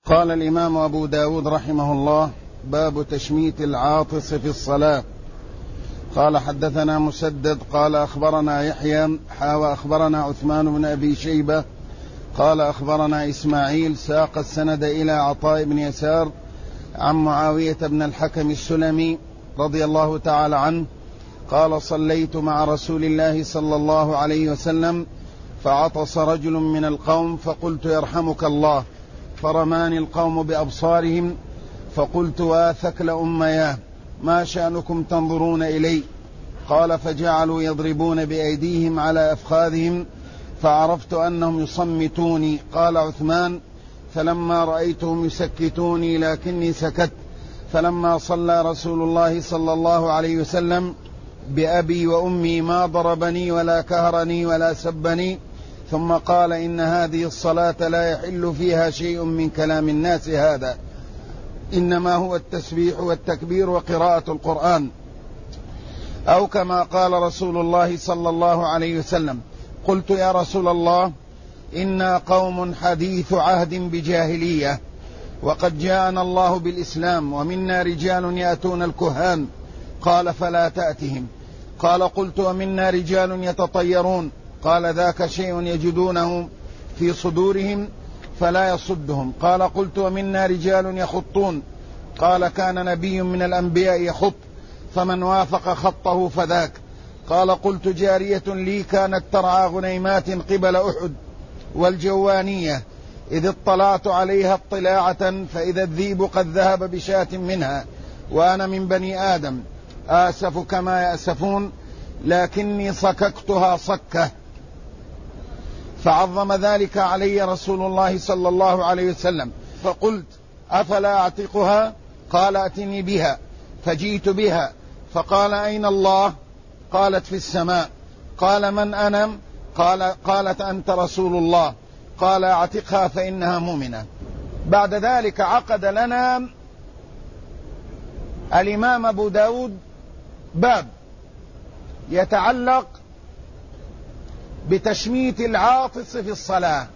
قال الإمام أبو داود رحمه الله: باب تشميت العاطس في الصلاة. قال: حدثنا مسدد قال أخبرنا يحيى وأخبرنا عثمان بن أبي شيبة قال أخبرنا إسماعيل ساق السند إلى عطاء بن يسار عن معاوية بن الحكم السلمي رضي الله تعالى عنه قال: صليت مع رسول الله صلى الله عليه وسلم فعطس رجل من القوم فقلت: يرحمك الله، فرماني القوم بأبصارهم فقلت: واثكل أمياه، ما شأنكم تنظرون إلي؟ قال: فجعلوا يضربون بأيديهم على أفخاذهم فعرفت أنهم يصمتوني. قال عثمان: فلما رأيتهم يسكتوني لكني سكت، فلما صلى رسول الله صلى الله عليه وسلم بأبي وأمي ما ضربني ولا كهرني ولا سبني، ثم قال: إن هذه الصلاة لا يحل فيها شيء من كلام الناس هذا، إنما هو التسبيح والتكبير وقراءة القرآن، أو كما قال رسول الله صلى الله عليه وسلم. قلت: يا رسول الله، إنا قوم حديث عهد بجاهلية، وقد جاءنا الله بالإسلام، ومنا رجال يأتون الكهان. قال: فلا تأتهم. قال: قلت: ومنا رجال يتطيرون. قال: ذاك شيء يجدونه في صدورهم فلا يصدهم. قال: قلت: ومنا رجال يخطون. قال: كان نبي من الأنبياء يخط، فمن وافق خطه فذاك. قال: قلت: جارية لي كانت ترعى غنيمات قبل أحد والجوانية، إذ اطلعت عليها اطلاعة فإذا الذيب قد ذهب بشاة منها، وأنا من بني آدم آسف كما يأسفون، لكني صككتها صكة، فعظم ذلك علي رسول الله صلى الله عليه وسلم. فقلت: أفلا أعتقها؟ قال: أتني بها. فجئت بها، فقال: أين الله؟ قالت: في السماء. قال: من أنا؟ قالت: أنت رسول الله. قال: أعتقها فإنها مؤمنة. بعد ذلك عقد لنا الإمام أبو داود باب يتعلق بتشميت العاطس في الصلاة.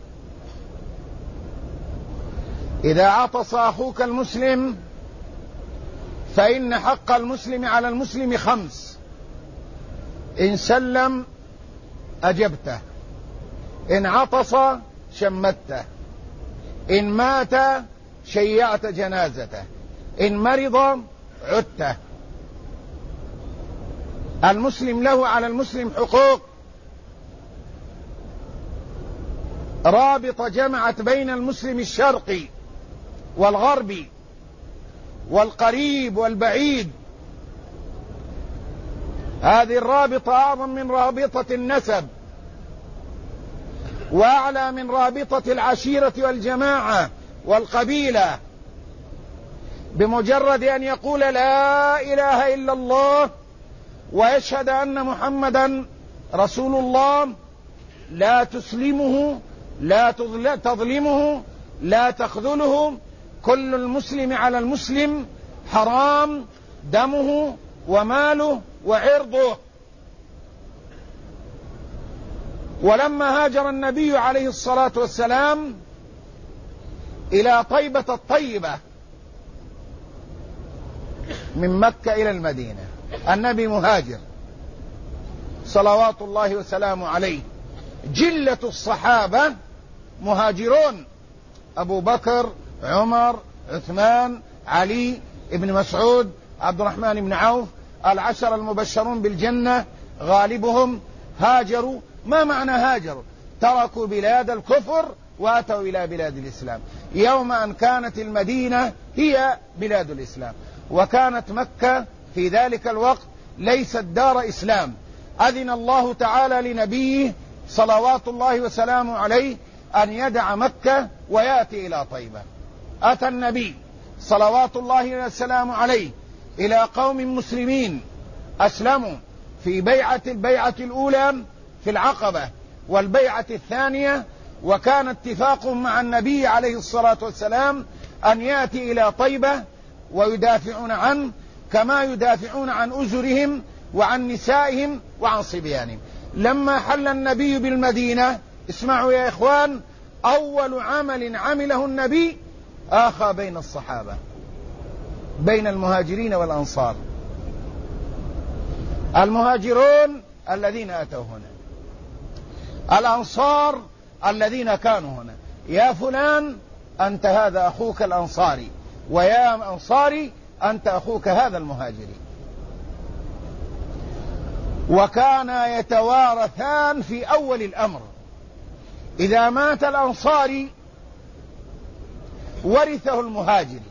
إذا عطس أخوك المسلم فإن حق المسلم على المسلم 5: إن سلم أجبته، إن عطس شمته، إن مات شيعت جنازته، إن مرض عدته. المسلم له على المسلم حقوق رابطة جمعت بين المسلم الشرقي والغربي والقريب والبعيد. هذه الرابطة أعظم من رابطة النسب، وأعلى من رابطة العشيرة والجماعة والقبيلة. بمجرد أن يقول لا إله إلا الله ويشهد أن محمدا رسول الله، لا تسلمه، لا تظلمه، لا تخذله. كل المسلم على المسلم حرام دمه وماله وعرضه. ولما هاجر النبي عليه الصلاة والسلام إلى طيبة الطيبة من مكة إلى المدينة، النبي مهاجر صلوات الله وسلامه عليه، جلة الصحابة مهاجرون: أبو بكر، عمر، عثمان، علي، ابن مسعود، عبد الرحمن بن عوف، 10 المبشرون بالجنة غالبهم هاجروا. ما معنى هاجروا؟ تركوا بلاد الكفر واتوا إلى بلاد الإسلام، يوم أن كانت المدينة هي بلاد الإسلام، وكانت مكة في ذلك الوقت ليست دار إسلام. أذن الله تعالى لنبيه صلوات الله وسلامه عليه أن يدع مكة ويأتي إلى طيبة. أتى النبي صلوات الله وسلامه عليه إلى قوم مسلمين أسلموا في البيعة الأولى في العقبة والبيعة الثانية، وكان اتفاقهم مع النبي عليه الصلاة والسلام أن يأتي إلى طيبة ويدافعون عنه كما يدافعون عن أزرهم وعن نسائهم وعن صبيانهم. لما حل النبي بالمدينة، اسمعوا يا إخوان، أول عمل عمله النبي آخى بين الصحابة، بين المهاجرين والأنصار. المهاجرون الذين أتوا هنا، الأنصار الذين كانوا هنا. يا فلان أنت هذا أخوك الأنصاري، ويا أنصاري أنت أخوك هذا المهاجري. وكانا يتوارثان في أول الأمر. إذا مات الأنصاري ورثه المهاجري،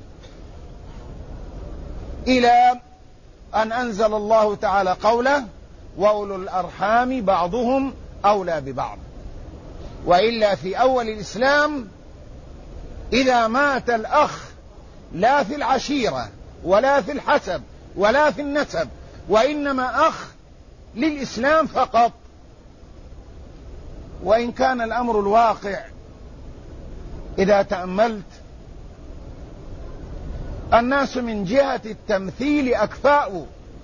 إلى أن أنزل الله تعالى قوله: وأولو الأرحام بعضهم أولى ببعض. وإلا في أول الإسلام إذا مات الأخ لا في العشيرة ولا في الحسب ولا في النسب، وإنما أخ للإسلام فقط. وإن كان الأمر الواقع إذا تأملت الناس من جهة التمثيل أكفاء،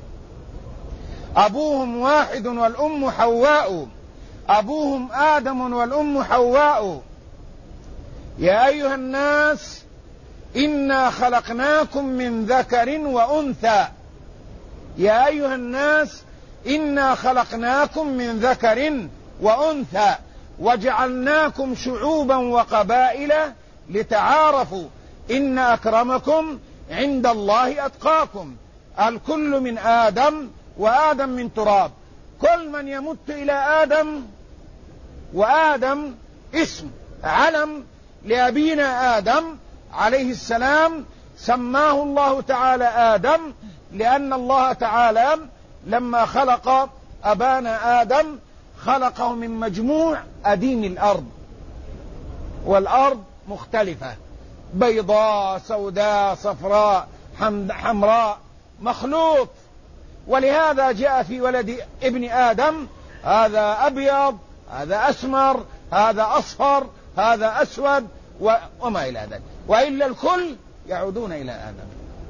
أبوهم واحد والأم حواء، أبوهم آدم والأم حواء. يا أيها الناس إنا خلقناكم من ذكر وأنثى، يا أيها الناس إنا خلقناكم من ذكر وأنثى وجعلناكم شعوبا وقبائل لتعارفوا إن أكرمكم عند الله أتقاكم. الكل من آدم وآدم من تراب. كل من يمت إلى آدم، وآدم اسم علم لأبينا آدم عليه السلام، سماه الله تعالى آدم لأن الله تعالى لما خلق أبانا آدم خلقه من مجموع أديم الأرض، والأرض مختلفة، بيضاء سوداء صفراء حمراء، مخلوط. ولهذا جاء في ولد ابن آدم هذا أبيض، هذا أسمر، هذا أصفر، هذا أسود وما إلى ذلك، وإلا الكل يعودون إلى آدم.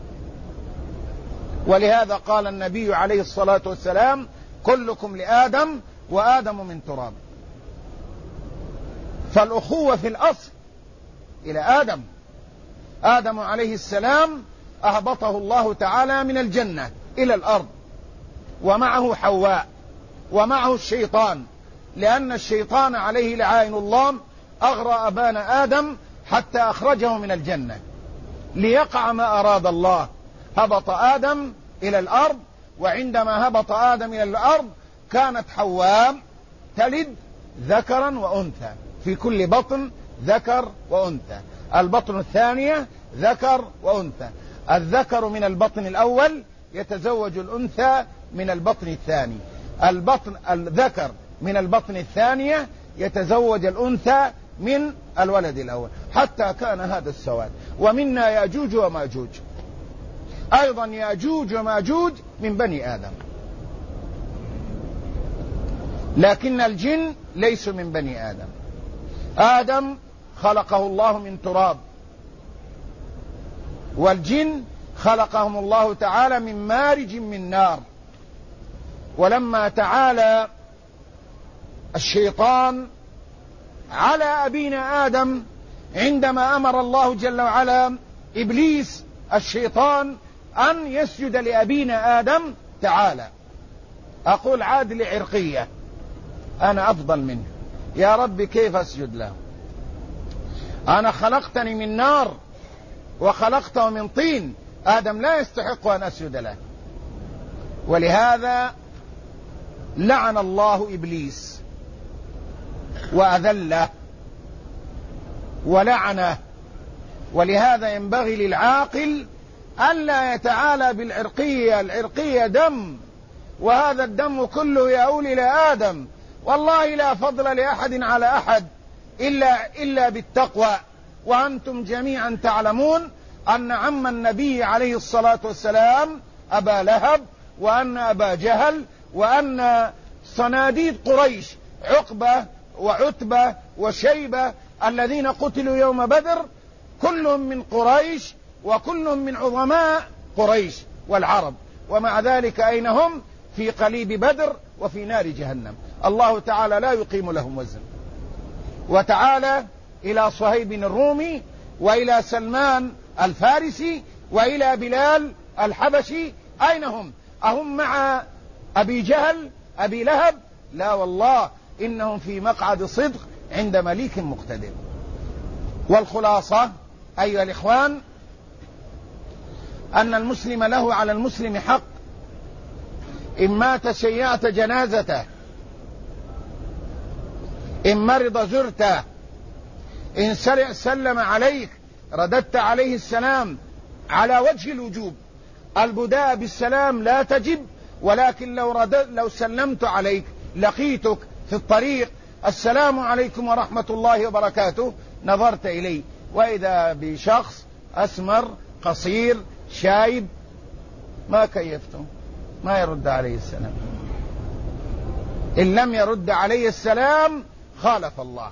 ولهذا قال النبي عليه الصلاة والسلام: كلكم لآدم وآدم من تراب. فالأخوة في الأصل إلى آدم. آدم عليه السلام أهبطه الله تعالى من الجنة إلى الأرض، ومعه حواء، ومعه الشيطان، لأن الشيطان عليه لعائن الله أغرى أبانا آدم حتى أخرجه من الجنة ليقع ما أراد الله. هبط آدم إلى الأرض، وعندما هبط آدم إلى الأرض كانت حواء تلد ذكرا وأنثى، في كل بطن ذكر وأنثى. البطن الثانية ذكر وأنثى. الذكر من البطن الأول يتزوج الأنثى من البطن الثاني، الذكر من البطن الثانية يتزوج الأنثى من الولد الأول، حتى كان هذا السواد. ومنا يأجوج وماجوج، أيضا يأجوج وماجوج من بني آدم، لكن الجن ليسوا من بني آدم. آدم خلقه الله من تراب، والجن خلقهم الله تعالى من مارج من نار. ولما تعالى الشيطان على أبينا آدم عندما أمر الله جل وعلا إبليس الشيطان أن يسجد لأبينا آدم، تعالى أقول عاد لعرقية، أنا أفضل منه، يا رب كيف أسجد له؟ أنا خلقتني من نار وخلقته من طين، آدم لا يستحق أن أسجد له. ولهذا لعن الله إبليس وأذله ولعنه. ولهذا ينبغي للعاقل ألا يتعالى بالعرقية. العرقية دم، وهذا الدم كله يؤول إلى آدم. والله لا فضل لأحد على أحد إلا بالتقوى. وأنتم جميعا تعلمون أن عم النبي عليه الصلاة والسلام أبا لهب، وأن أبا جهل، وأن صناديد قريش عقبة وعتبة وشيبة الذين قتلوا يوم بدر كلهم من قريش، وكلهم من عظماء قريش والعرب، ومع ذلك أين هم؟ في قليب بدر وفي نار جهنم. الله تعالى لا يقيم لهم وزن. وتعالى إلى صهيب الرومي وإلى سلمان الفارسي وإلى بلال الحبشي، أين هم؟ أهم مع أبي جهل أبي لهب؟ لا والله، إنهم في مقعد صدق عند مليك مقتدر. والخلاصة أيها الإخوان أن المسلم له على المسلم حق، إن مات شيعت جنازته، إن مرض زرته، إن سلم عليك رددت عليه السلام على وجه الوجوب. البداء بالسلام لا تجب، ولكن لو سلمت عليك لقيتك في الطريق السلام عليكم ورحمة الله وبركاته نظرت إلي، وإذا بشخص أسمر قصير شايب ما كيفته، ما يرد عليه السلام. إن لم يرد عليه السلام خالف الله،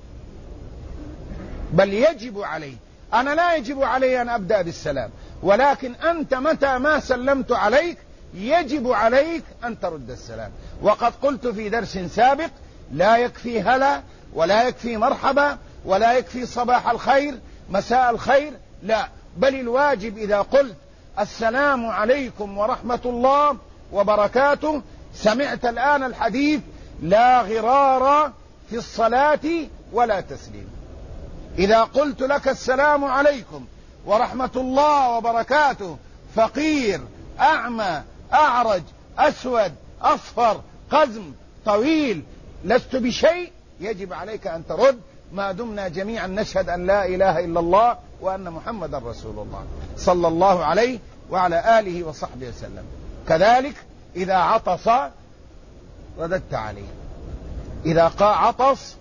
بل يجب عليه. أنا لا يجب علي أن أبدأ بالسلام، ولكن أنت متى ما سلمت عليك يجب عليك أن ترد السلام. وقد قلت في درس سابق لا يكفي هلا، ولا يكفي مرحبا، ولا يكفي صباح الخير مساء الخير، لا، بل الواجب إذا قلت السلام عليكم ورحمة الله وبركاته، سمعت الآن الحديث لا غرار في الصلاة ولا تسليم. إذا قلت لك السلام عليكم ورحمة الله وبركاته فقير أعمى أعرج أسود أصفر قزم طويل لست بشيء، يجب عليك أن ترد، ما دمنا جميعا نشهد أن لا إله إلا الله وأن محمد رسول الله صلى الله عليه وعلى آله وصحبه وسلم. كذلك إذا عطس رددت عليه، إذا عطس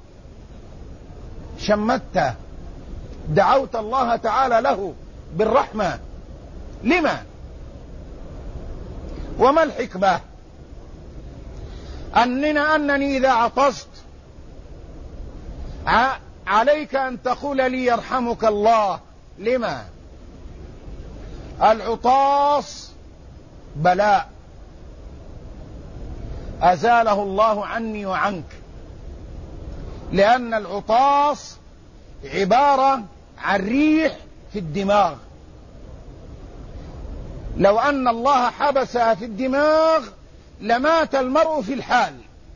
شمته، دعوت الله تعالى له بالرحمة. لما؟ وما الحكمة؟ أنني إذا عطست عليك أن تقول لي يرحمك الله. لما؟ العطاس بلاء أزاله الله عني وعنك، لأن العطاس عبارة عن ريح في الدماغ، لو أن الله حبسها في الدماغ لمات المرء في الحال.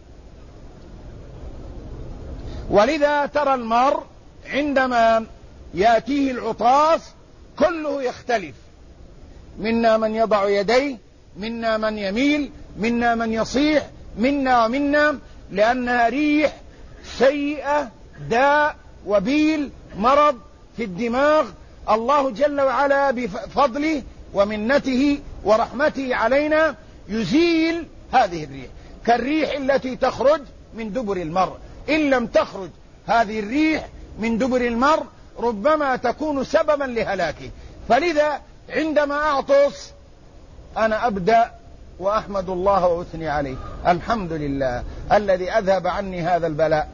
ولذا ترى المرء عندما يأتيه العطاس كله يختلف، منا من يضع يديه، منا من يميل، منا من يصيح، منا ومنا، لأنها ريح سيئة داء وبيل مرض في الدماغ. الله جل وعلا بفضله ومنته ورحمته علينا يزيل هذه الريح، كالريح التي تخرج من دبر المرء. إن لم تخرج هذه الريح من دبر المرء ربما تكون سببا لهلاكه. فلذا عندما أعطس أنا أبدأ وأحمد الله وأثني عليه، الحمد لله الذي أذهب عني هذا البلاء.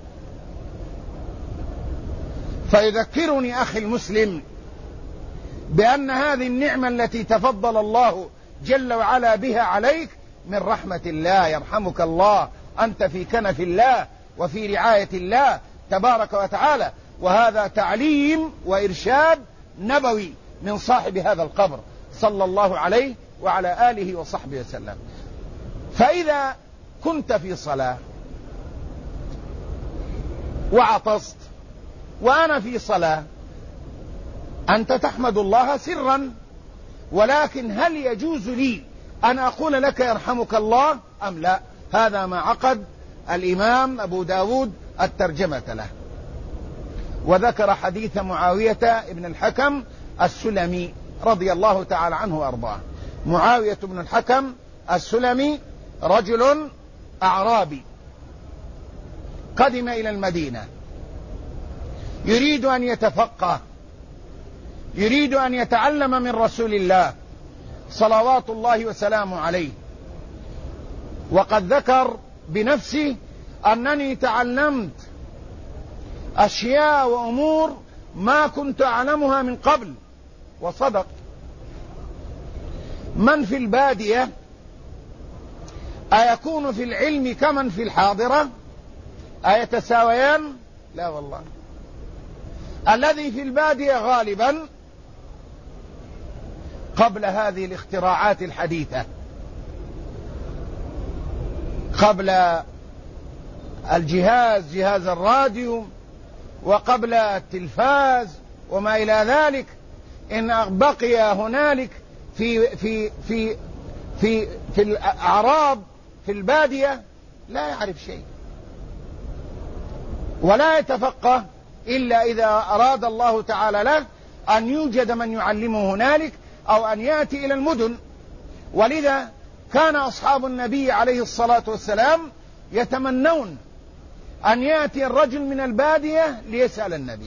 فيذكرني أخي المسلم بأن هذه النعمة التي تفضل الله جل وعلا بها عليك من رحمة الله. يرحمك الله، أنت في كنف الله وفي رعاية الله تبارك وتعالى. وهذا تعليم وإرشاد نبوي من صاحب هذا القبر صلى الله عليه وعلى آله وصحبه وسلم. فإذا كنت في صلاة وعطست وأنا في صلاة أنت تحمد الله سرا، ولكن هل يجوز لي أن أقول لك يرحمك الله أم لا؟ هذا ما عقد الإمام أبو داود الترجمة له، وذكر حديث معاوية ابن الحكم السلمي رضي الله تعالى عنه وأرضاه. معاوية بن الحكم السلمي رجل أعرابي قدم إلى المدينة يريد أن يتفقه، يريد أن يتعلم من رسول الله صلوات الله وسلامه عليه. وقد ذكر بنفسه أنني تعلمت أشياء وأمور ما كنت أعلمها من قبل، وصدق. من في البادية أيكون في العلم كمن في الحاضرة؟ أيتساويان؟ لا والله. الذي في البادية غالبا قبل هذه الاختراعات الحديثة، قبل جهاز الراديو وقبل التلفاز وما إلى ذلك، إن بقي هنالك في الأعراب في البادية لا يعرف شيء ولا يتفقه إلا إذا أراد الله تعالى له أن يوجد من يعلمه هنالك أو أن يأتي إلى المدن. ولذا كان أصحاب النبي عليه الصلاة والسلام يتمنون أن يأتي الرجل من البادية ليسأل النبي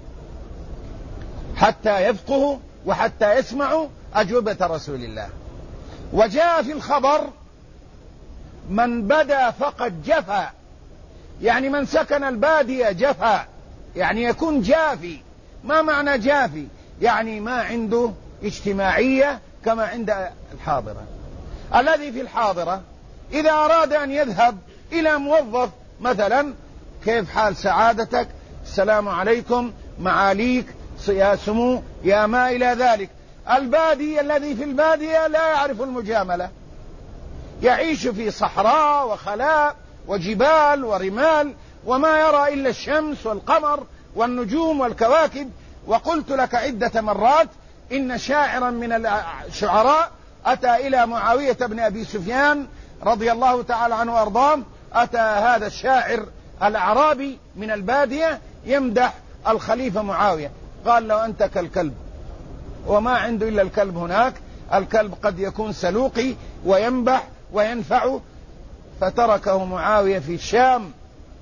حتى يفقهوا وحتى يسمعوا أجوبة رسول الله. وجاء في الخبر من بدا فقد جفا، يعني من سكن البادية جفا، يعني يكون جافي. ما معنى جافي؟ يعني ما عنده اجتماعية كما عند الحاضرة. الذي في الحاضرة إذا أراد أن يذهب إلى موظف مثلا، كيف حال سعادتك، السلام عليكم، معاليك، يا سمو، يا ما إلى ذلك. البادي الذي في البادية لا يعرف المجاملة، يعيش في صحراء وخلاء وجبال ورمال وما يرى إلا الشمس والقمر والنجوم والكواكب. وقلت لك عدة مرات إن شاعرا من الشعراء أتى إلى معاوية بن أبي سفيان رضي الله تعالى عنه وأرضاه، أتى هذا الشاعر الأعرابي من البادية يمدح الخليفة معاوية، قال له أنت كالكلب، وما عنده إلا الكلب هناك. الكلب قد يكون سلوقي وينبح وينفع. فتركه معاوية في الشام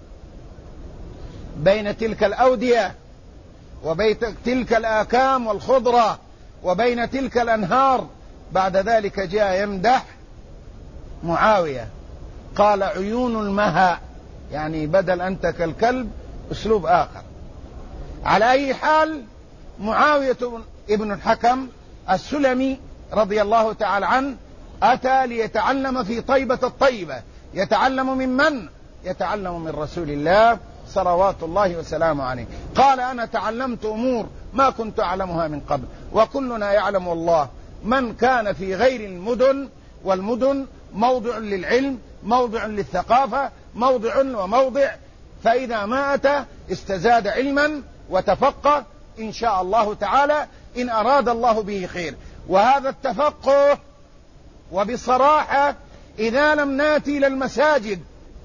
بين تلك الأودية وبين تلك الآكام والخضرة وبين تلك الأنهار. بعد ذلك جاء يمدح معاوية، قال عيون المها، يعني بدل أنت كالكلب أسلوب آخر. على أي حال، معاوية ابن الحكم السلمي رضي الله تعالى عنه أتى ليتعلم في طيبة الطيبة. يتعلم من من؟ يتعلم من رسول الله صلوات الله وسلامه عليه. قال أنا تعلمت أمور ما كنت أعلمها من قبل. وكلنا يعلم والله من كان في غير المدن، والمدن موضع للعلم، موضع للثقافة، موضع وموضع، فإذا ما أتى استزاد علما وتفقه إن شاء الله تعالى إن أراد الله به خير. وهذا التفقه وبصراحة إذا لم ناتي إلى المساجد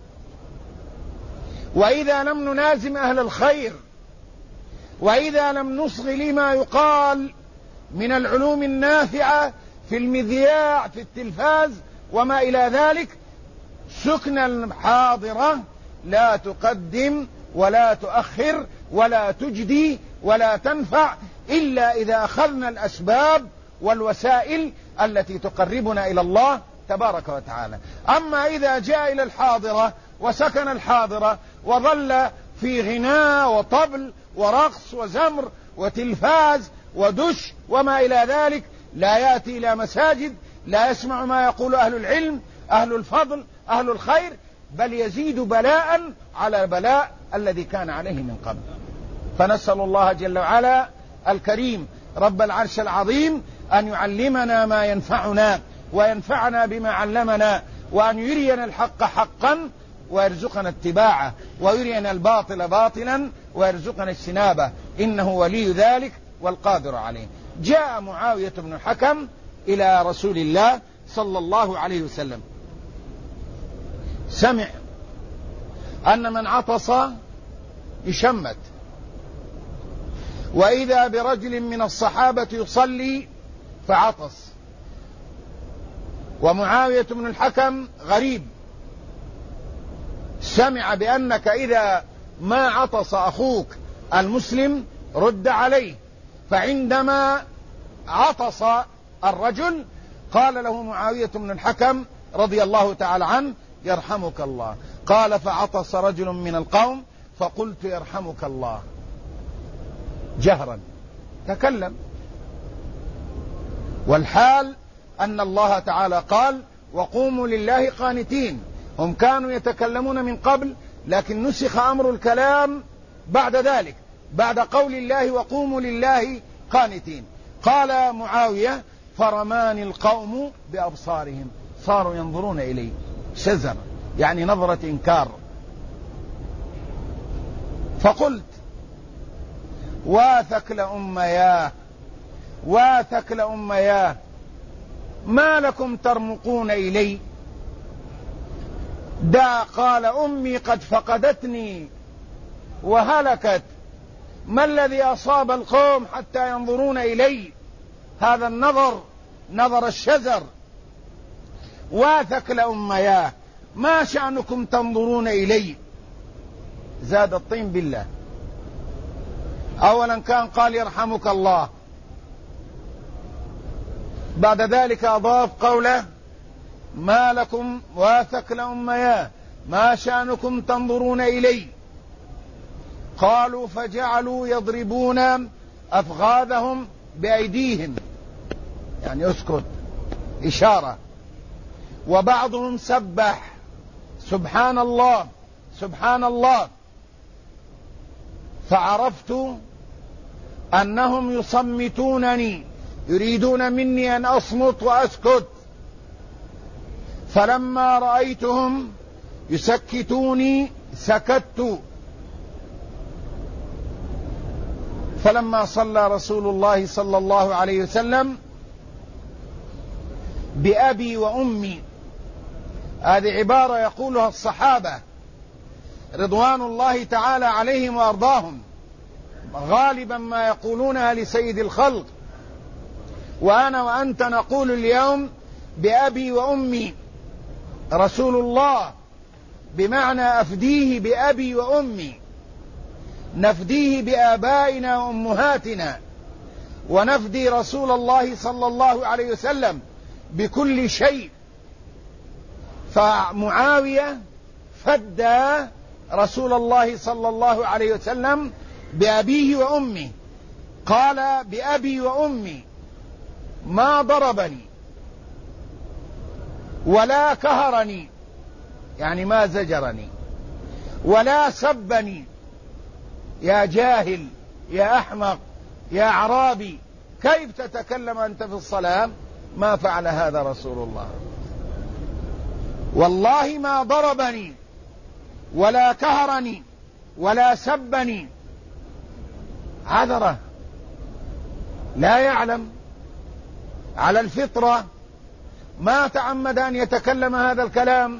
وإذا لم ننازم أهل الخير وإذا لم نصغ لما يقال من العلوم النافعة في المذياع في التلفاز وما إلى ذلك، سكن الحاضرة لا تقدم ولا تؤخر ولا تجدي ولا تنفع إلا إذا أخذنا الأسباب والوسائل التي تقربنا إلى الله تبارك وتعالى. أما إذا جاء إلى الحاضرة وسكن الحاضرة وظل في غناء وطبل ورقص وزمر وتلفاز ودش وما إلى ذلك، لا يأتي إلى مساجد، لا يسمع ما يقول أهل العلم أهل الفضل أهل الخير، بل يزيد بلاء على بلاء الذي كان عليه من قبل. فنسأل الله جل وعلا الكريم رب العرش العظيم أن يعلمنا ما ينفعنا وينفعنا بما علمنا، وأن يرينا الحق حقا ويرزقنا اتباعه، ويرينا الباطل باطلا ويرزقنا اجتنابه، إنه ولي ذلك والقادر عليه. جاء معاوية بن الحكم إلى رسول الله صلى الله عليه وسلم، سمع أن من عطس يشمت، وإذا برجل من الصحابة يصلي فعطس. ومعاوية بن الحكم غريب، سمع بأنك إذا ما عطس أخوك المسلم رد عليه. فعندما عطس الرجل قال له معاوية بن الحكم رضي الله تعالى عنه يرحمك الله. قال فعطس رجل من القوم فقلت يرحمك الله جهرا، تكلم. والحال أن الله تعالى قال وقوموا لله قانتين. هم كانوا يتكلمون من قبل، لكن نسخ أمر الكلام بعد ذلك، بعد قول الله وقوموا لله قانتين. قال معاوية فرماني القوم بأبصارهم، صاروا ينظرون إلي، شزر يعني نظرة إنكار. فقلت واثك لأمياه واثك لأمياه ما لكم ترمقون إلي؟ قال أمي قد فقدتني وهلكت، ما الذي أصاب القوم حتى ينظرون إلي؟ هذا النظر نظر الشزر. واثك لأمياه ما شأنكم تنظرون إلي؟ زاد الطين بالله. أولا كان قال يرحمك الله، بعد ذلك أضاف قوله ما لكم واثك لأمياه ما شأنكم تنظرون إلي؟ قالوا فجعلوا يضربون أفخاذهم بأيديهم، يعني اسكت إشارة. وبعضهم سبح سبحان الله سبحان الله، فعرفت أنهم يصمتونني، يريدون مني أن أصمت وأسكت. فلما رأيتهم يسكتوني سكت. فلما صلى رسول الله صلى الله عليه وسلم بأبي وأمي، هذه عبارة يقولها الصحابة رضوان الله تعالى عليهم وأرضاهم، غالبا ما يقولونها لسيد الخلق، وأنا وأنت نقول اليوم بأبي وأمي رسول الله، بمعنى أفديه بأبي وأمي، نفديه بآبائنا وأمهاتنا، ونفدي رسول الله صلى الله عليه وسلم بكل شيء. فمعاوية فدى رسول الله صلى الله عليه وسلم بأبيه وأمه، قال بأبي وأمي ما ضربني ولا كهرني، يعني ما زجرني، ولا سبني، يا جاهل يا أحمق يا أعرابي كيف تتكلم أنت في الصلاة؟ ما فعل هذا رسول الله، والله ما ضربني ولا كهرني ولا سبني. عذره، لا يعلم، على الفطرة، ما تعمد أن يتكلم هذا الكلام،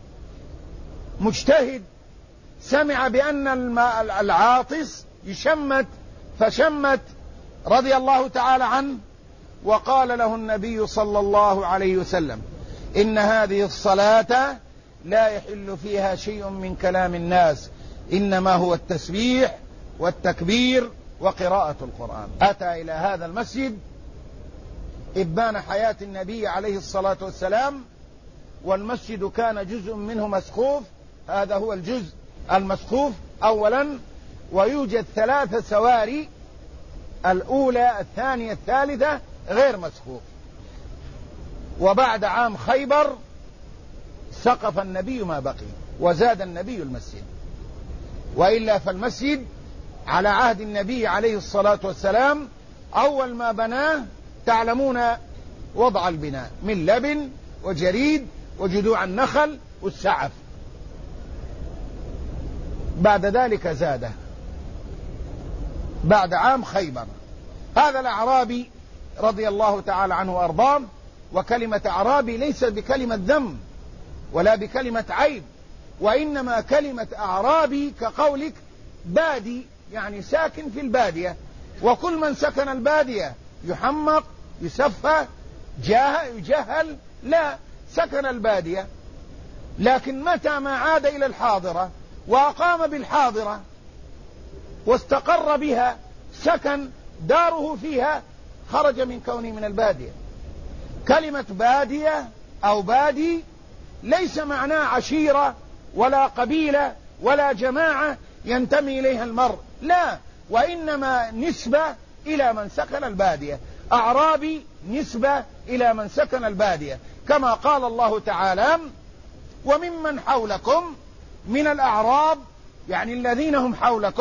مجتهد، سمع بأن العاطس يشمت فشمت رضي الله تعالى عنه، وقال له النبي صلى الله عليه وسلم إن هذه الصلاة لا يحل فيها شيء من كلام الناس، إنما هو التسبيح والتكبير وقراءة القرآن. أتى إلى هذا المسجد إبان حياة النبي عليه الصلاة والسلام، والمسجد كان جزء منه مسقوف، هذا هو الجزء المسقوف أولا، ويوجد 3 سواري، الأولى الثانية الثالثة غير مسقوف. وبعد عام خيبر سقف النبي ما بقي وزاد النبي المسجد، وإلا فالمسجد على عهد النبي عليه الصلاة والسلام أول ما بناه تعلمون وضع البناء من لبن وجريد وجذوع النخل والسعف، بعد ذلك زاده بعد عام خيبر. هذا الأعرابي رضي الله تعالى عنه وأرضاه، وكلمة أعرابي ليست بكلمة ذم ولا بكلمة عيب، وإنما كلمة أعرابي كقولك بادي، يعني ساكن في البادية، وكل من سكن البادية يحمق يسفه يجهل، لا، سكن البادية. لكن متى ما عاد إلى الحاضرة وأقام بالحاضرة واستقر بها، سكن داره فيها، خرج من كونه من البادية. كلمة بادية أو بادي ليس معناه عشيرة ولا قبيلة ولا جماعة ينتمي إليها المرء، لا، وإنما نسبة إلى من سكن البادية. أعرابي نسبة إلى من سكن البادية، كما قال الله تعالى وممن حولكم من الأعراب، يعني الذين هم حولكم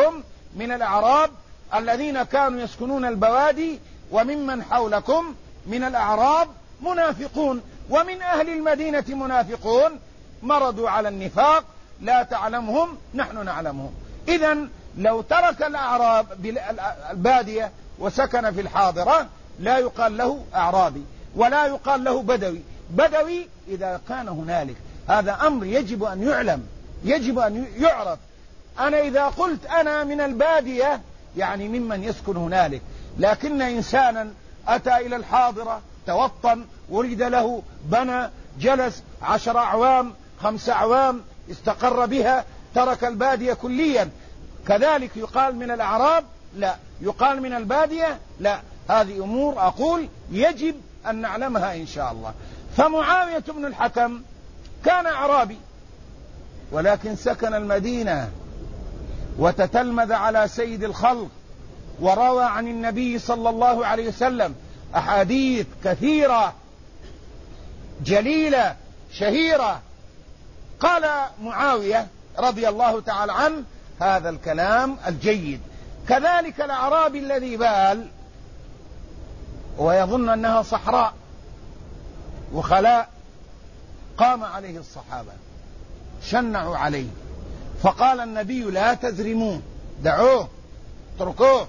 من الأعراب الذين كانوا يسكنون البوادي وممن حولكم من الأعراب منافقون، ومن أهل المدينة منافقون مرضوا على النفاق لا تعلمهم نحن نعلمهم. إذن لو ترك الأعراب البادية وسكن في الحاضرة لا يقال له أعرابي ولا يقال له بدوي. بدوي إذا كان هنالك، هذا أمر يجب أن يعلم، يجب أن يعرف. أنا إذا قلت أنا من البادية يعني ممن يسكن هنالك، لكن إنسانا أتى إلى الحاضرة توطن ولد له بنى جلس 10 أعوام 5 أعوام استقر بها ترك البادية كليا، كذلك يقال من الأعراب؟ لا. يقال من البادية؟ لا. هذه أمور أقول يجب أن نعلمها إن شاء الله. فمعاوية بن الحكم كان أعرابي ولكن سكن المدينة وتتلمذ على سيد الخلق وروى عن النبي صلى الله عليه وسلم أحاديث كثيرة جليلة شهيرة. قال معاوية رضي الله تعالى عنه هذا الكلام الجيد. كذلك الأعرابي الذي بال ويظن أنها صحراء وخلاء، قام عليه الصحابة شنعوا عليه، فقال النبي لا تزرموه، دعوه اتركوه.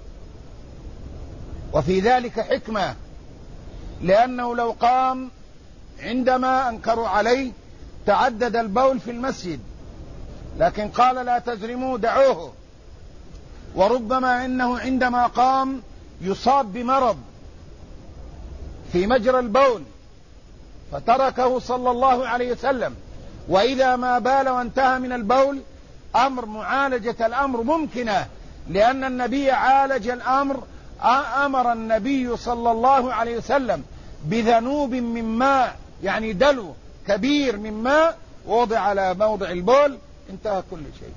وفي ذلك حكمة، لأنه لو قام عندما أنكروا عليه تعدد البول في المسجد، لكن قال لا تزرموه دعوه، وربما إنه عندما قام يصاب بمرض في مجرى البول فتركه صلى الله عليه وسلم. وإذا ما بال وانتهى من البول أمر معالجة الأمر ممكنة، لأن النبي عالج الأمر. أمر النبي صلى الله عليه وسلم بذنوب من ماء، يعني دلو كبير من ماء وضع على موضع البول، انتهى كل شيء.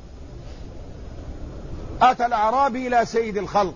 أتى الأعرابي إلى سيد الخلق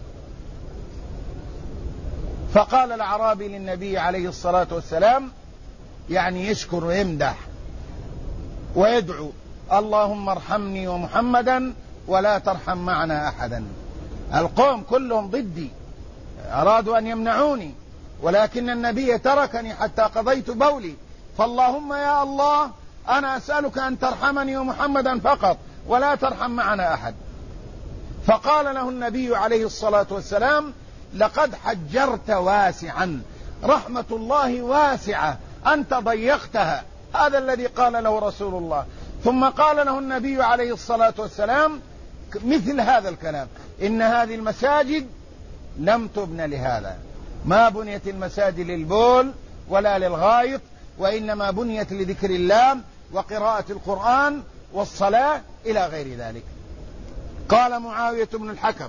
فقال الأعرابي للنبي عليه الصلاة والسلام، يعني يشكر ويمدح ويدعو، اللهم ارحمني ومحمدا ولا ترحم معنا أحدا. القوم كلهم ضدي، أرادوا أن يمنعوني، ولكن النبي تركني حتى قضيت بولي، فاللهم يا الله أنا أسألك أن ترحمني ومحمدا فقط ولا ترحم معنا أحد. فقال له النبي عليه الصلاة والسلام لقد حجرت واسعا، رحمة الله واسعة أنت ضيقتها. هذا الذي قال له رسول الله. ثم قال له النبي عليه الصلاة والسلام مثل هذا الكلام، إن هذه المساجد لم تبن لهذا، ما بنيت المساجد للبول ولا للغائط، وإنما بنيت لذكر الله وقراءة القرآن والصلاة إلى غير ذلك. قال معاوية بن الحكم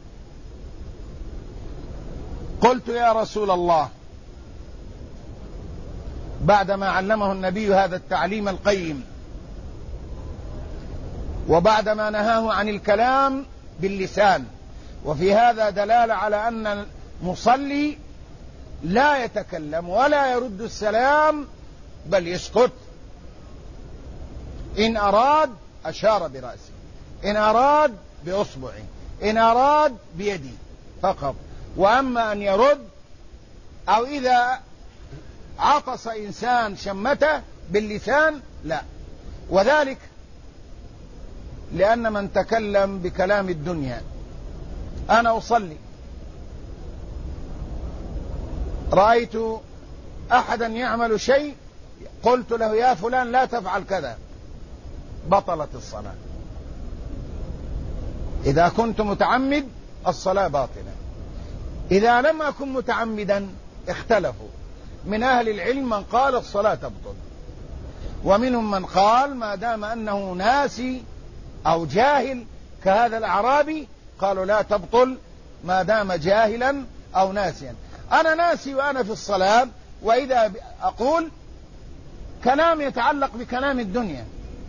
قلت يا رسول الله، بعدما علمه النبي هذا التعليم القيم وبعدما نهاه عن الكلام باللسان، وفي هذا دلالة على أن المصلي لا يتكلم ولا يرد السلام بل يسكت. إن أراد أشار برأسه، إن أراد بأصبعه، إن أراد بيده فقط. وأما أن يرد أو إذا عطس إنسان شمته باللسان لا. وذلك لأن من تكلم بكلام الدنيا، أنا أصلي رأيت أحدا يعمل شيء قلت له يا فلان لا تفعل كذا، بطلت الصلاة. إذا كنت متعمد الصلاة باطلة، إذا لم أكن متعمدا اختلفوا. من أهل العلم من قال الصلاة تبطل، ومنهم من قال ما دام أنه ناسي أو جاهل كهذا الأعرابي قالوا لا تبطل ما دام جاهلا أو ناسيا. أنا ناسي وأنا في الصلاة، وإذا أقول كلام يتعلق بكلام الدنيا،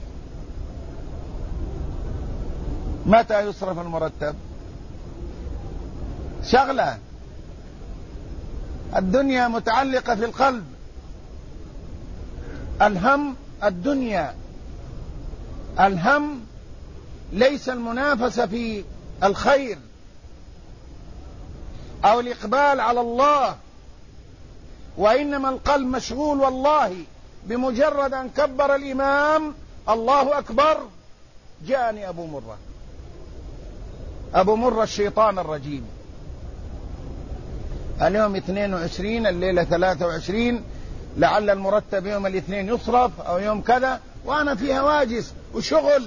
متى يصرف المرتب؟ شغلة الدنيا متعلقة في القلب، الهم الدنيا، الهم ليس المنافسة في الخير أو الإقبال على الله، وإنما القلب مشغول. والله بمجرد أن كبر الإمام الله أكبر جاءني أبو مرة الشيطان الرجيم، اليوم 22 الليلة 23، لعل المرتب يوم الاثنين يصرف أو يوم كذا، وأنا في هواجس وشغل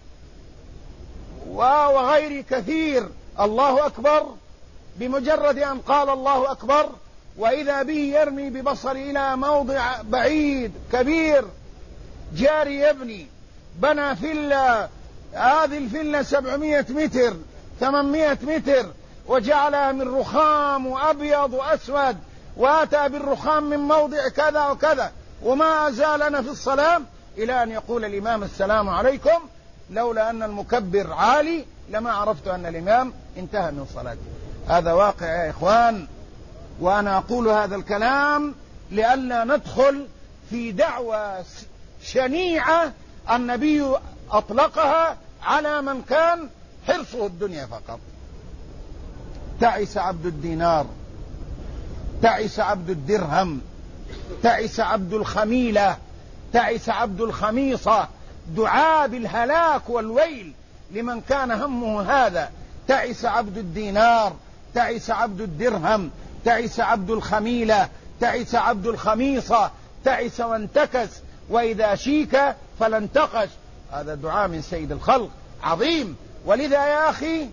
وغيري كثير. الله أكبر، بمجرد أن قال الله أكبر وإذا به يرمي ببصري إلى موضع بعيد كبير. جاري يبني، بنى فيلا، هذه الفيلا 700 متر 800 متر، وجعلها من رخام وأبيض وأسود، وآتى بالرخام من موضع كذا وكذا، وما أزال أنا في الصلاة إلى أن يقول الإمام السلام عليكم، لولا أن المكبر عالي لما عرفت أن الإمام انتهى من صلاته. هذا واقع يا إخوان، وأنا أقول هذا الكلام لئلا ندخل في دعوة شنيعة النبي أطلقها على من كان حرصه الدنيا فقط. تعس عبد الدينار، تعس عبد الدرهم، تعس عبد الخميلة، تعس عبد الخميصة، دعاء بالهلاك والويل لمن كان همه هذا. تعس عبد الدينار، تعس عبد الدرهم، تعس عبد الخميلة، تعس عبد الخميصة، تعس وانتكس، وإذا شيك فلا انتقش. هذا دعاء من سيد الخلق عظيم. ولذا يا أخي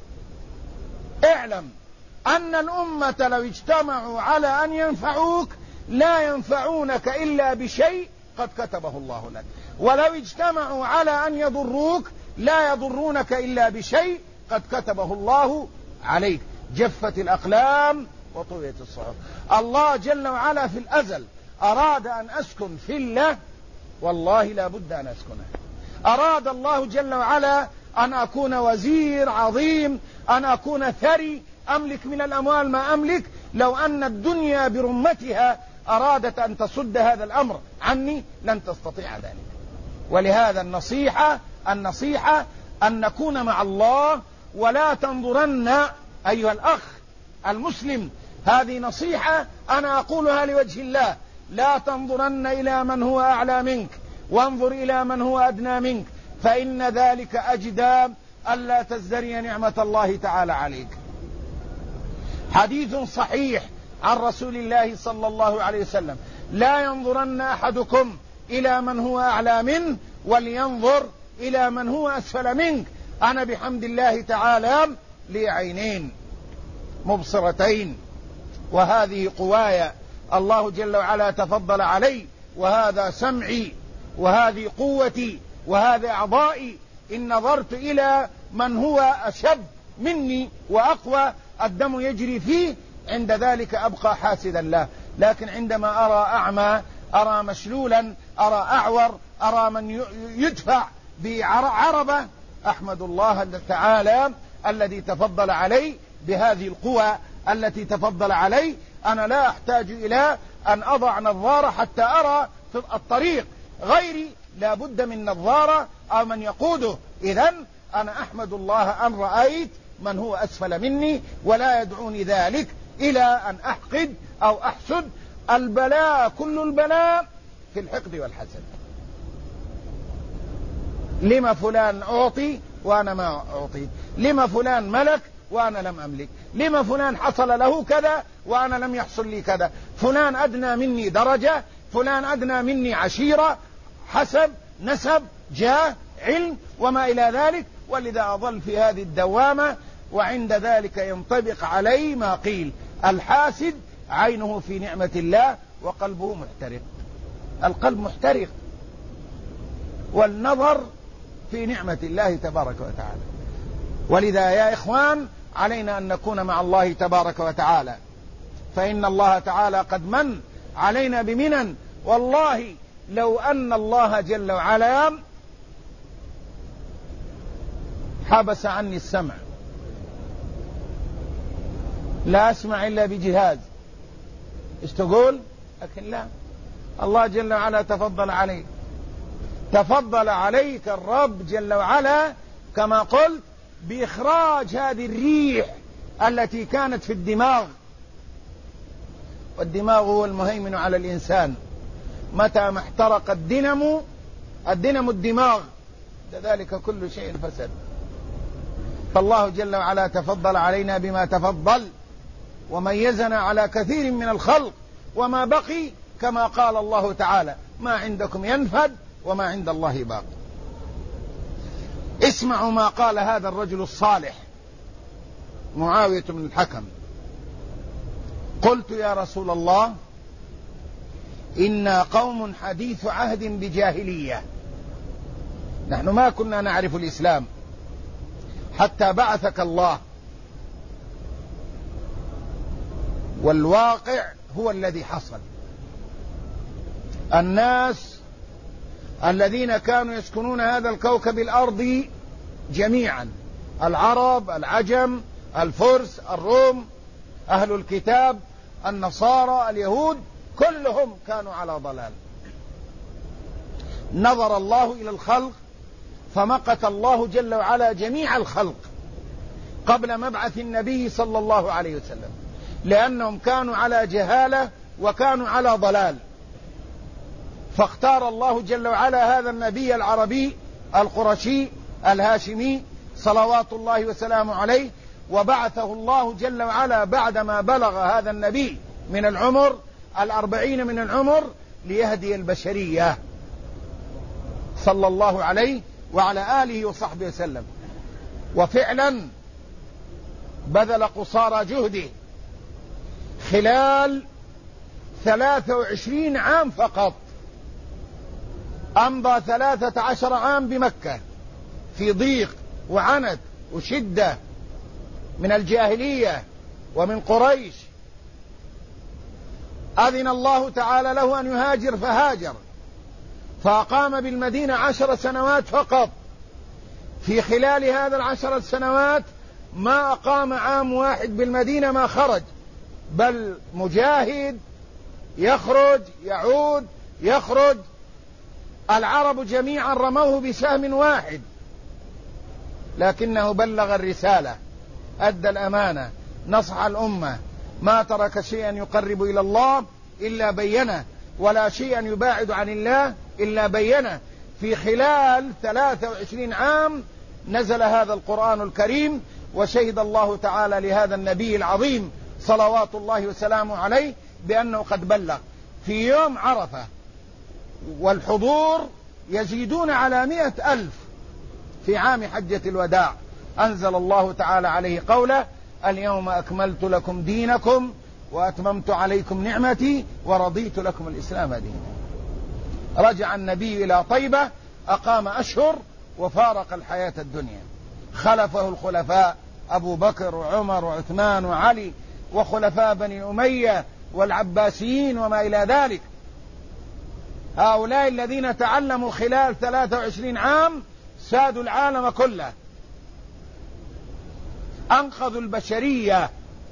اعلم أن الأمة لو اجتمعوا على أن ينفعوك لا ينفعونك إلا بشيء قد كتبه الله لك، ولو اجتمعوا على أن يضروك لا يضرونك إلا بشيء قد كتبه الله عليك. جفت الأقلام وطويت الصحف. الله جل وعلا في الأزل أراد أن أسكن فيلا، والله لا بد أن أسكنها. أراد الله جل وعلا أن أكون وزير عظيم، أن أكون ثري، أملك من الأموال ما أملك. لو أن الدنيا برمتها أرادت أن تصد هذا الأمر عني لن تستطيع ذلك. ولهذا النصيحة أن نكون مع الله، ولا تنظرن أيها الأخ المسلم، هذه نصيحة أنا أقولها لوجه الله، لا تنظرن إلى من هو أعلى منك، وانظر إلى من هو أدنى منك، فإن ذلك أجدى ألا تزدري نعمة الله تعالى عليك. حديث صحيح عن رسول الله صلى الله عليه وسلم: لا ينظرن أحدكم إلى من هو أعلى منه، ولينظر إلى من هو أسفل منك. أنا بحمد الله تعالى لي عينين مبصرتين، وهذه قواي الله جل وعلا تفضل علي، وهذا سمعي، وهذه قوتي، وهذا أعضائي. إن نظرت إلى من هو أشد مني وأقوى الدم يجري فيه، عند ذلك أبقى حاسدا له. لكن عندما أرى أعمى، أرى مشلولا، أرى أعور، أرى من يدفع بعربة، أحمد الله تعالى الذي تفضل علي بهذه القوى التي تفضل علي. أنا لا أحتاج إلى أن أضع نظارة حتى أرى في الطريق، غيري لا بد من نظارة أو من يقوده. إذن أنا أحمد الله أن رأيت من هو أسفل مني، ولا يدعوني ذلك إلى أن أحقد أو أحسد. البلاء كل البلاء في الحقد والحسد. لما فلان أعطي وأنا ما أعطي؟ لما فلان ملك وأنا لم أملك؟ لما فلان حصل له كذا وأنا لم يحصل لي كذا؟ فلان أدنى مني درجة، فلان أدنى مني عشيرة، حسب، نسب، جاه، علم، وما إلى ذلك. ولذا أظل في هذه الدوامة، وعند ذلك ينطبق علي ما قيل: الحاسد عينه في نعمة الله وقلبه محترق. القلب محترق، والنظر في نعمة الله تبارك وتعالى. ولذا يا إخوان علينا أن نكون مع الله تبارك وتعالى، فإن الله تعالى قد من علينا بمنن. والله لو أن الله جل وعلا حبس عني السمع، لا أسمع إلا بجهاز، إيش تقول؟ لكن لا، الله جل وعلا تفضل عليك، تفضل عليك الرب جل وعلا كما قلت بإخراج هذه الريح التي كانت في الدماغ، والدماغ هو المهيمن على الإنسان، متى ما احترق الدينمو الدماغ كذلك كل شيء فسد. فالله جل وعلا تفضل علينا بما تفضل وميزنا على كثير من الخلق، وما بقي كما قال الله تعالى: ما عندكم ينفد وما عند الله باق. اسمعوا ما قال هذا الرجل الصالح معاوية بن الحكم: قلت يا رسول الله إنا قوم حديث عهد بجاهلية، نحن ما كنا نعرف الإسلام حتى بعثك الله، والواقع هو الذي حصل. الناس الذين كانوا يسكنون هذا الكوكب الأرضي جميعا، العرب، العجم، الفرس، الروم، أهل الكتاب، النصارى، اليهود، كلهم كانوا على ضلال. نظر الله إلى الخلق فمقت الله جل وعلا جميع الخلق قبل مبعث النبي صلى الله عليه وسلم، لأنهم كانوا على جهالة وكانوا على ضلال، فاختار الله جل وعلا هذا النبي العربي القرشي الهاشمي صلوات الله وسلامه عليه، وبعثه الله جل وعلا بعدما بلغ هذا النبي من العمر 40 من العمر ليهدي البشرية صلى الله عليه وعلى آله وصحبه وسلم. وفعلا بذل قصارى جهده خلال 23 عام فقط، أمضى 13 عام بمكة في ضيق وعنت وشدة من الجاهلية ومن قريش. أذن الله تعالى له أن يهاجر فهاجر، فأقام بالمدينة 10 سنوات فقط. في خلال هذا 10 سنوات ما أقام عام واحد بالمدينة ما خرج، بل مجاهد يخرج يعود يخرج. العرب جميعا رموه بسهم واحد، لكنه بلغ الرسالة، أدى الأمانة، نصح الأمة، ما ترك شيئا يقرب إلى الله إلا بينه، ولا شيئا يباعد عن الله إلا بينه. في خلال 23 عام نزل هذا القرآن الكريم، وشهد الله تعالى لهذا النبي العظيم صلوات الله وسلامه عليه بأنه قد بلغ. في يوم عرفة والحضور يزيدون على 100,000 في عام حجة الوداع، أنزل الله تعالى عليه قوله: اليوم أكملت لكم دينكم وأتممت عليكم نعمتي ورضيت لكم الإسلام دينا. رجع النبي إلى طيبة، أقام أشهر وفارق الحياة الدنيا. خلفه الخلفاء أبو بكر وعمر وعثمان وعلي وخلفاء بني أمية والعباسيين وما إلى ذلك. هؤلاء الذين تعلموا خلال 23 عام سادوا العالم كله، أنقذوا البشرية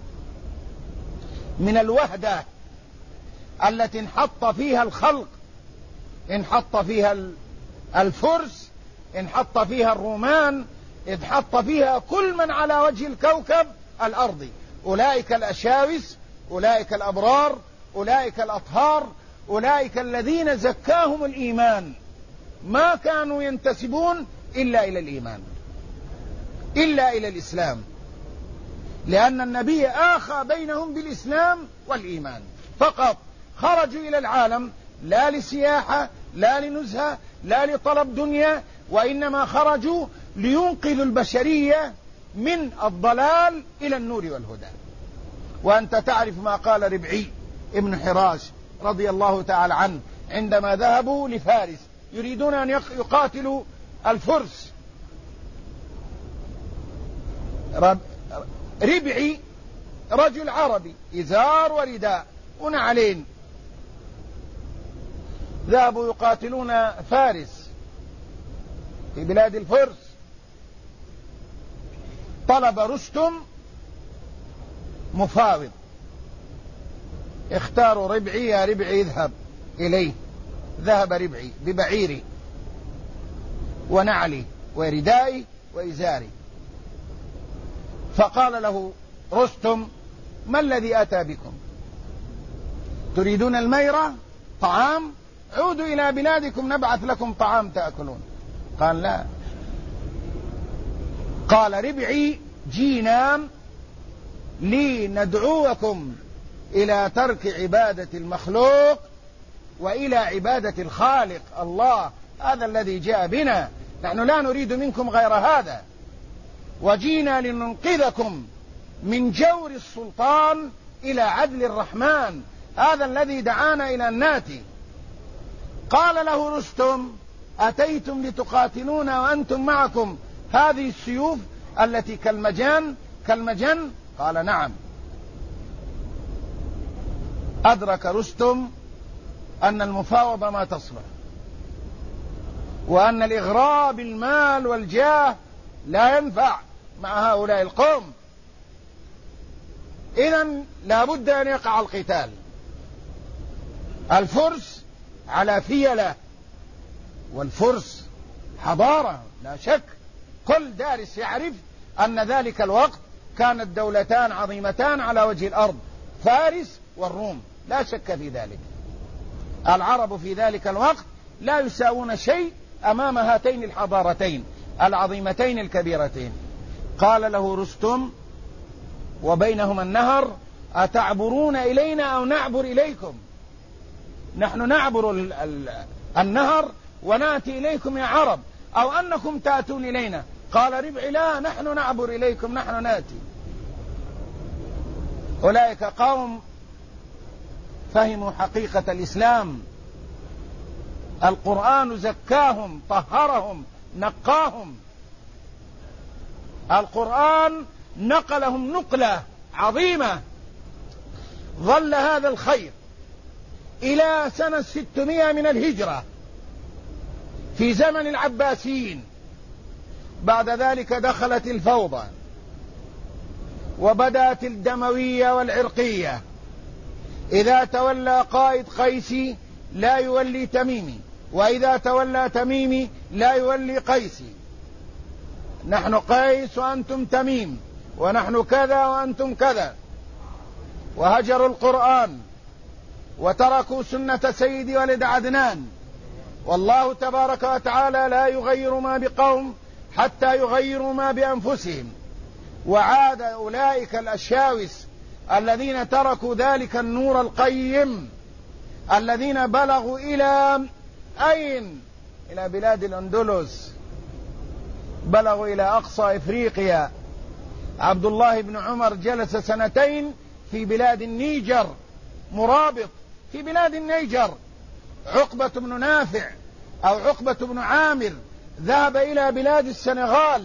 من الوهدة التي انحط فيها الخلق، انحط فيها الفرس، انحط فيها الرومان، انحط فيها كل من على وجه الكوكب الأرضي. أولئك الأشاوس، أولئك الأبرار، أولئك الأطهار، أولئك الذين زكاهم الإيمان، ما كانوا ينتسبون إلا إلى الإيمان، إلا إلى الإسلام، لأن النبي آخى بينهم بالإسلام والإيمان فقط. خرجوا إلى العالم لا لسياحة، لا لنزهة، لا لطلب دنيا، وإنما خرجوا لينقذوا البشرية من الضلال إلى النور والهدى. وأنت تعرف ما قال ربعي ابن حراش رضي الله تعالى عنه عندما ذهبوا لفارس يريدون أن يقاتلوا الفرس. ربعي رجل عربي، إزار ورداء ونعلين، ذهبوا يقاتلون فارس في بلاد الفرس. طلب رستم مفاوض، اختاروا ربعي، يا ربعي اذهب إليه. ذهب ربعي ببعيري ونعلي وردائي وإزاري، فقال له رستم: ما الذي أتى بكم؟ تريدون الميرة طعام؟ عودوا إلى بلادكم نبعث لكم طعام تأكلون. قال: لا. قال: ربعي جينا لندعوكم إلى ترك عبادة المخلوق وإلى عبادة الخالق الله، هذا الذي جاء بنا، نحن لا نريد منكم غير هذا، وجينا لننقذكم من جور السلطان إلى عدل الرحمن، هذا الذي دعانا إلى أن ناتي. قال له رستم: أتيتم لتقاتلون وأنتم معكم هذه السيوف التي كالمجن؟ قال: نعم. أدرك رستم أن المفاوضة ما تصلح، وأن الإغراء بالمال والجاه لا ينفع مع هؤلاء القوم، إذن لا بد أن يقع القتال. الفرس على فيلة، والفرس حضارة لا شك، كل دارس يعرف أن ذلك الوقت كانت دولتان عظيمتان على وجه الأرض، فارس والروم، لا شك في ذلك. العرب في ذلك الوقت لا يساوون شيء أمام هاتين الحضارتين العظيمتين الكبيرتين. قال له رستم وبينهما النهر: أتعبرون إلينا أو نعبر إليكم؟ نحن نعبر النهر ونأتي إليكم يا عرب، أو أنكم تأتون إلينا؟ قال ربعي: لا، نحن نعبر إليكم، نحن نأتي. أولئك قوم فهموا حقيقة الإسلام، القرآن زكاهم طهرهم نقاهم، القرآن نقلهم نقلة عظيمة. ظل هذا الخير إلى سنة 600 من الهجرة في زمن العباسيين. بعد ذلك دخلت الفوضى وبدأت الدموية والعرقية. إذا تولى قائد قيسي لا يولي تميمي، وإذا تولى تميمي لا يولي قيسي، نحن قيس وأنتم تميم، ونحن كذا وأنتم كذا. وهجروا القرآن وتركوا سنة سيد ولد عدنان. والله تبارك وتعالى لا يغير ما بقوم حتى يغيروا ما بأنفسهم. وعاد أولئك الأشاوس الذين تركوا ذلك النور القيم، الذين بلغوا إلى أين؟ إلى بلاد الأندلس، بلغوا إلى أقصى إفريقيا. عبد الله بن عمر جلس 2 في بلاد النيجر، مرابط في بلاد النيجر. عقبة بن نافع أو عقبة بن عامر ذهب إلى بلاد السنغال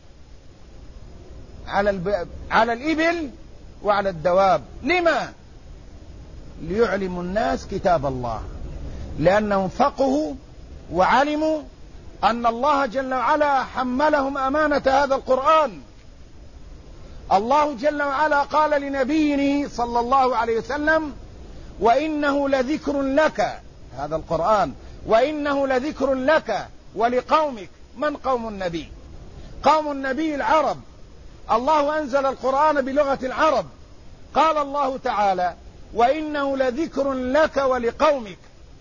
على الإبل وعلى الدواب. لما؟ ليعلموا الناس كتاب الله، لأنهم فقهوا وعلموا أن الله جل وعلا حملهم أمانة هذا القرآن. الله جل وعلا قال لنبيه صلى الله عليه وسلم: وإنه لذكر لك، هذا القرآن، وإنه لذكر لك ولقومك. من قوم النبي؟ قوم النبي العرب. الله أنزل القرآن بلغة العرب. قال الله تعالى: وإنه لذكر لك ولقومك.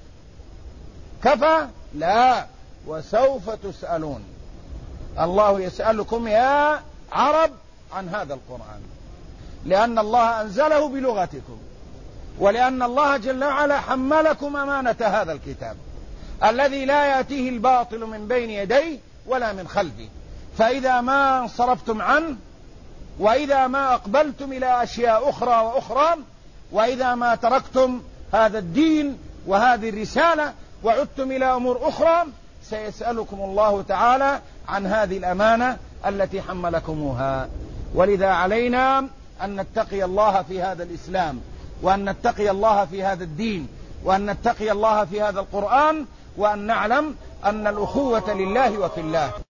كفى؟ لا، وسوف تسألون. الله يسألكم يا عرب عن هذا القرآن، لأن الله أنزله بلغتكم، ولأن الله جل وعلا حملكم أمانة هذا الكتاب الذي لا يأتيه الباطل من بين يديه ولا من خلفه. فإذا ما انصرفتم عنه، وإذا ما أقبلتم إلى أشياء أخرى وأخرى، وإذا ما تركتم هذا الدين وهذه الرسالة وعدتم إلى أمور أخرى، سيسألكم الله تعالى عن هذه الأمانة التي حملكموها. ولذا علينا أن نتقي الله في هذا الإسلام، وأن نتقي الله في هذا الدين، وأن نتقي الله في هذا القرآن، وأن نعلم أن الأخوة لله وفي الله.